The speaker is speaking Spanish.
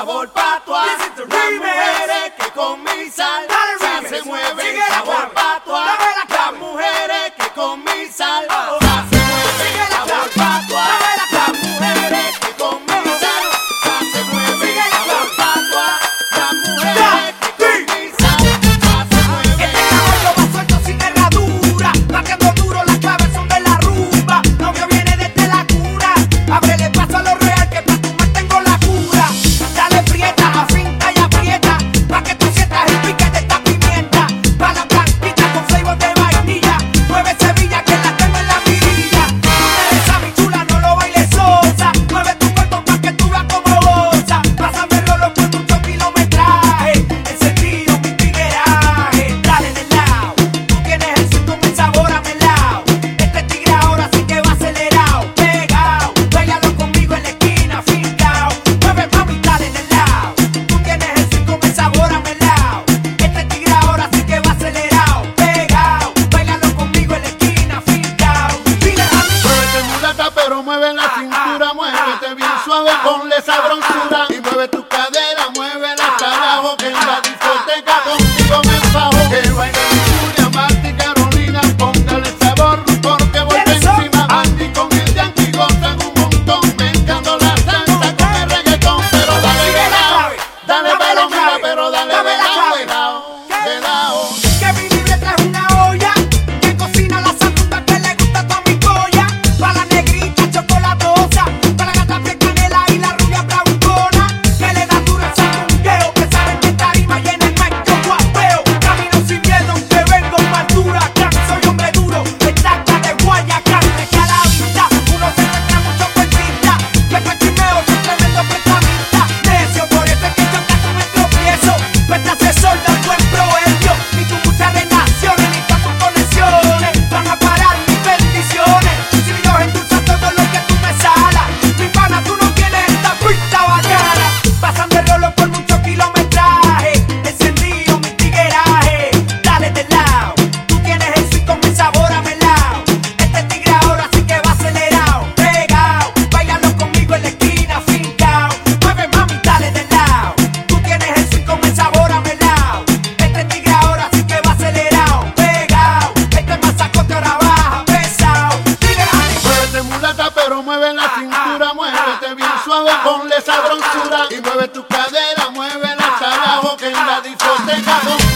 sabor patuá. Las mujeres que con mi sal se mueven, sabor patuá. Las mujeres que con mi sal se mueven, sabor patuá. Las mujeres que con mi sal se mueven, sabor patuá. Las mujeres que con mi sal se mueven. Este caballo va suelto sin herradura, batiendo duro, las claves son de la rumba. Novio viene desde la cuna, ábrele paso a lo real que pa' tu mal tengo la cura. Dale prieta, afinta y aprieta, pa' que tú sientas el pique de esta pimienta. Pa' la blanquita con flavor de vainilla, mueve Sevilla que la tengo en la mirilla. Tú eres a mi chula, no lo bailes sosa, mueve tu cuerpo pa' que tú veas como goza. Pásame el rolo por mucho kilometraje, encendido mi tigueraje. Dale de lado, tú tienes el sur con el sabor a melao. Este tigre ahora sí que va acelerado, pegao, bailalo conmigo en la esquina, fincao. Mueve mami, dale de lado, tú tienes el sur con el sabor a melao. Este tigre ahora sí que va acelerado, pegao, bailalo conmigo en la esquina, fincao. Dile a mí. Muévete mulata, pero mueve la cintura, muévete bien suave, ponle esa broncura y mueve tu cadera, muévela hasta abajo, que en la discoteca contigo me enfajo. Que baile Julia, Marta y Carolina, póngale sabor, porque voy por encima. Andy con el Yankee gozan un montón, me encanta la salsa con el reggaetón, pero dale velao, dale pero mira, pero dale velao, velao, velao. Que mi libreta es una olla que cocina la sazonda que le gusta a toda mi colla. Pa' la negrita chocolatosa, pa' la gata piel canela y la rubia bravucona, que le da duro el sandungueo, que saben que tarima y en el mic yo guapeo. Camino sin miedo aunque vengo más huracán, soy hombre duro, estaca de Guayacán. De que a la vista uno se encuentra mucho cuentista, que pa' chimeo soy tremendo prestamista. Necio, por eso es que choca con el tropiezo, cuesta asesor da un buen proverbio. Ni tu muchas relaciones, ni pa' tus conexiones van a parar mis bendiciones. Si Dios endulza todo lo que tú me salas, mi pana, tú no tienes esta pista bacana. Pasando el rolo por mucho kilometraje, encendido mi tigueraje. Dale de lado, tú tienes el swing con el sabor a melao. Este tigre ahora sí que va acelerado, pegao, bailalo conmigo en la esquina, fincao. Mueve mami, dale de lado, tú tienes el swing con el sabor a melao. Este tigre ahora sí que va acelerado, pegao. Este masacote ahora baja, pesao. Dile a mí. Muévete mulata, pero mueve la cintura, muévete bien suave, ponle esa broncura y mueve tu cadera, muévela hasta abajo, que en la discoteca